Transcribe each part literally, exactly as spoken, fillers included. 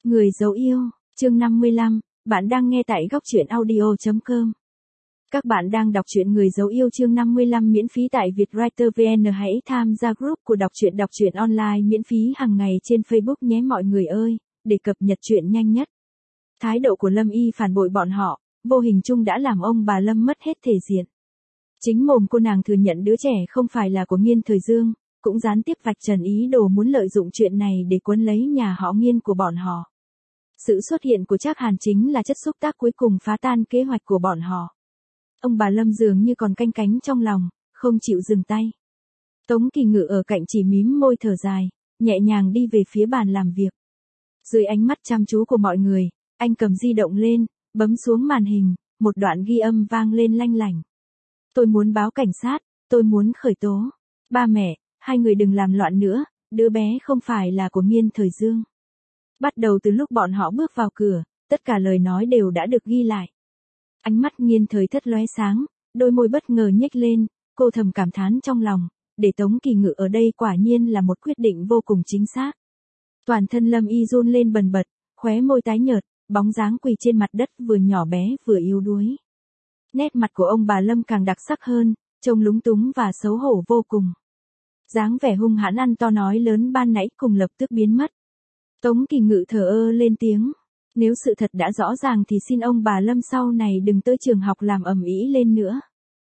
Người dấu yêu, chương năm mươi lăm, bạn đang nghe tại góc truyện audio chấm com. Các bạn đang đọc truyện Người dấu yêu chương năm mươi lăm miễn phí tại Vietwriter vê en. Hãy tham gia group của đọc truyện đọc truyện online miễn phí hàng ngày trên Facebook nhé mọi người ơi, để cập nhật truyện nhanh nhất. Thái độ của Lâm Y phản bội bọn họ, vô hình chung đã làm ông bà Lâm mất hết thể diện. Chính mồm cô nàng thừa nhận đứa trẻ không phải là của Nghiên Thời Dương, cũng gián tiếp vạch trần ý đồ muốn lợi dụng chuyện này để cuốn lấy nhà họ Nghiên của bọn họ. Sự xuất hiện của Trác Hàn chính là chất xúc tác cuối cùng phá tan kế hoạch của bọn họ. Ông bà Lâm dường như còn canh cánh trong lòng, không chịu dừng tay. Tống Kỳ Ngự ở cạnh chỉ mím môi thở dài, nhẹ nhàng đi về phía bàn làm việc. Dưới ánh mắt chăm chú của mọi người, anh cầm di động lên, bấm xuống màn hình, một đoạn ghi âm vang lên lanh lảnh. Tôi muốn báo cảnh sát, tôi muốn khởi tố. Ba mẹ, hai người đừng làm loạn nữa, đứa bé không phải là của Nghiên Thời Dương. Bắt đầu từ lúc bọn họ bước vào cửa, tất cả lời nói đều đã được ghi lại. Ánh mắt Nghiên Thời Thất lóe sáng, đôi môi bất ngờ nhếch lên, cô thầm cảm thán trong lòng, để Tống Kỳ Ngự ở đây quả nhiên là một quyết định vô cùng chính xác. Toàn thân Lâm Y run lên bần bật, khóe môi tái nhợt, bóng dáng quỳ trên mặt đất vừa nhỏ bé vừa yếu đuối. Nét mặt của ông bà Lâm càng đặc sắc hơn, trông lúng túng và xấu hổ vô cùng. Dáng vẻ hung hãn ăn to nói lớn ban nãy cùng lập tức biến mất. Tống Kỳ Ngự thở ơ lên tiếng, nếu sự thật đã rõ ràng thì xin ông bà Lâm sau này đừng tới trường học làm ầm ĩ lên nữa.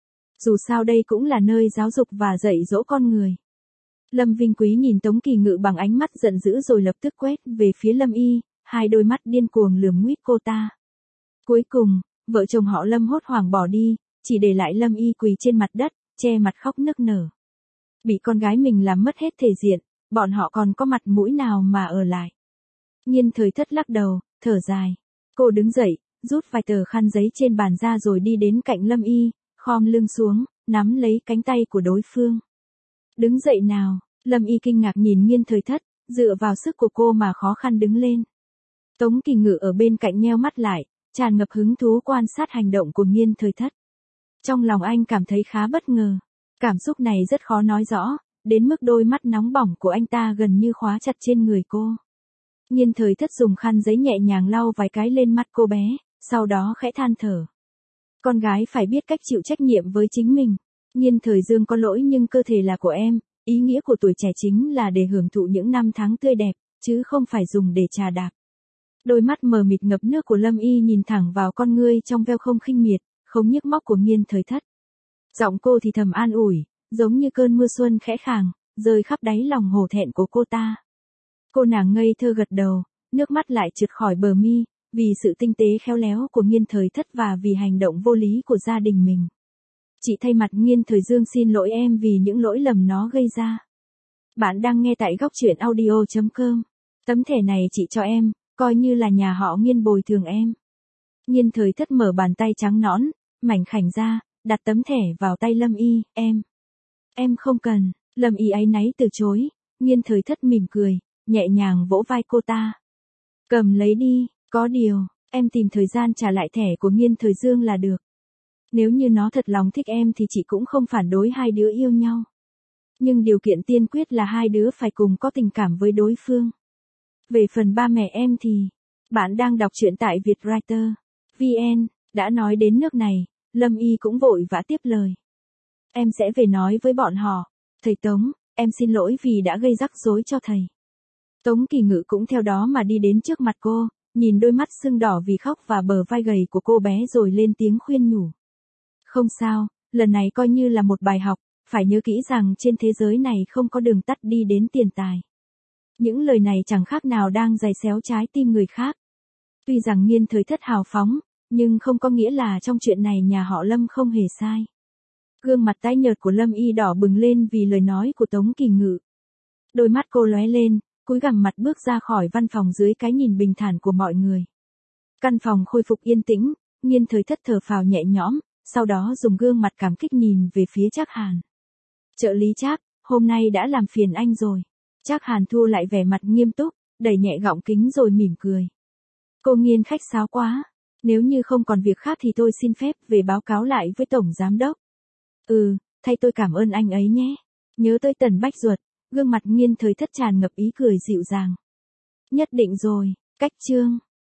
Dù sao đây cũng là nơi giáo dục và dạy dỗ con người. Lâm Vinh Quý nhìn Tống Kỳ Ngự bằng ánh mắt giận dữ rồi lập tức quét về phía Lâm Y, hai đôi mắt điên cuồng lườm nguýt cô ta. Cuối cùng, vợ chồng họ Lâm hốt hoảng bỏ đi, chỉ để lại Lâm Y quỳ trên mặt đất, che mặt khóc nức nở. Bị con gái mình làm mất hết thể diện, bọn họ còn có mặt mũi nào mà ở lại. Nghiên Thời Thất lắc đầu, thở dài. Cô đứng dậy, rút vài tờ khăn giấy trên bàn ra rồi đi đến cạnh Lâm Y, khom lưng xuống, nắm lấy cánh tay của đối phương. Đứng dậy nào, Lâm Y kinh ngạc nhìn Nghiên Thời Thất, dựa vào sức của cô mà khó khăn đứng lên. Tống Kỳ Ngự ở bên cạnh nheo mắt lại, tràn ngập hứng thú quan sát hành động của Nghiên Thời Thất. Trong lòng anh cảm thấy khá bất ngờ. Cảm xúc này rất khó nói rõ, đến mức đôi mắt nóng bỏng của anh ta gần như khóa chặt trên người cô. Nghiên Thời Thất dùng khăn giấy nhẹ nhàng lau vài cái lên mắt cô bé, sau đó khẽ than thở. Con gái phải biết cách chịu trách nhiệm với chính mình. Nghiên Thời Dương có lỗi nhưng cơ thể là của em, ý nghĩa của tuổi trẻ chính là để hưởng thụ những năm tháng tươi đẹp, chứ không phải dùng để trà đạp. Đôi mắt mờ mịt ngập nước của Lâm Y nhìn thẳng vào con ngươi trong veo không khinh miệt, không nhức móc của Nghiên Thời Thất. Giọng cô thì thầm an ủi, giống như cơn mưa xuân khẽ khàng, rơi khắp đáy lòng hổ thẹn của cô ta. Cô nàng ngây thơ gật đầu, nước mắt lại trượt khỏi bờ mi, vì sự tinh tế khéo léo của Nghiên Thời Thất và vì hành động vô lý của gia đình mình. Chị thay mặt Nghiên Thời Dương xin lỗi em vì những lỗi lầm nó gây ra. Bạn đang nghe tại góc truyện audio chấm com. Tấm thẻ này chị cho em, coi như là nhà họ Nghiên bồi thường em. Nghiên Thời Thất mở bàn tay trắng nõn, mảnh khảnh ra, đặt tấm thẻ vào tay Lâm Y, em. Em không cần, Lâm Y áy náy từ chối, Nghiên Thời Thất mỉm cười, nhẹ nhàng vỗ vai cô ta. Cầm lấy đi, có điều, em tìm thời gian trả lại thẻ của Nghiên Thời Dương là được. Nếu như nó thật lòng thích em thì chị cũng không phản đối hai đứa yêu nhau. Nhưng điều kiện tiên quyết là hai đứa phải cùng có tình cảm với đối phương. Về phần ba mẹ em thì, bạn đang đọc truyện tại Vietwriter vê en, đã nói đến nước này, Lâm Y cũng vội vã tiếp lời. Em sẽ về nói với bọn họ, thầy Tống, em xin lỗi vì đã gây rắc rối cho thầy. Tống Kỳ Ngự cũng theo đó mà đi đến trước mặt cô, nhìn đôi mắt sưng đỏ vì khóc và bờ vai gầy của cô bé rồi lên tiếng khuyên nhủ. Không sao, lần này coi như là một bài học, phải nhớ kỹ rằng trên thế giới này không có đường tắt đi đến tiền tài. Những lời này chẳng khác nào đang giày xéo trái tim người khác. Tuy rằng Nghiên Thời Thất hào phóng, nhưng không có nghĩa là trong chuyện này nhà họ Lâm không hề sai. Gương mặt tái nhợt của Lâm Y đỏ bừng lên vì lời nói của Tống Kỳ Ngự. Đôi mắt cô lóe lên, cúi gằm mặt bước ra khỏi văn phòng dưới cái nhìn bình thản của mọi người. Căn phòng khôi phục yên tĩnh, Nghiên Thời Thất thở phào nhẹ nhõm, sau đó dùng gương mặt cảm kích nhìn về phía Trác Hàn. Trợ lý Trác, hôm nay đã làm phiền anh rồi. Trác Hàn thu lại vẻ mặt nghiêm túc, đẩy nhẹ gọng kính rồi mỉm cười. Cô Nghiên khách sáo quá, nếu như không còn việc khác thì tôi xin phép về báo cáo lại với Tổng Giám Đốc. Ừ, thay tôi cảm ơn anh ấy nhé. Nhớ tới Tần Bách Duật, gương mặt Nghiên Thời Thất tràn ngập ý cười dịu dàng. Nhất định rồi, Cách chương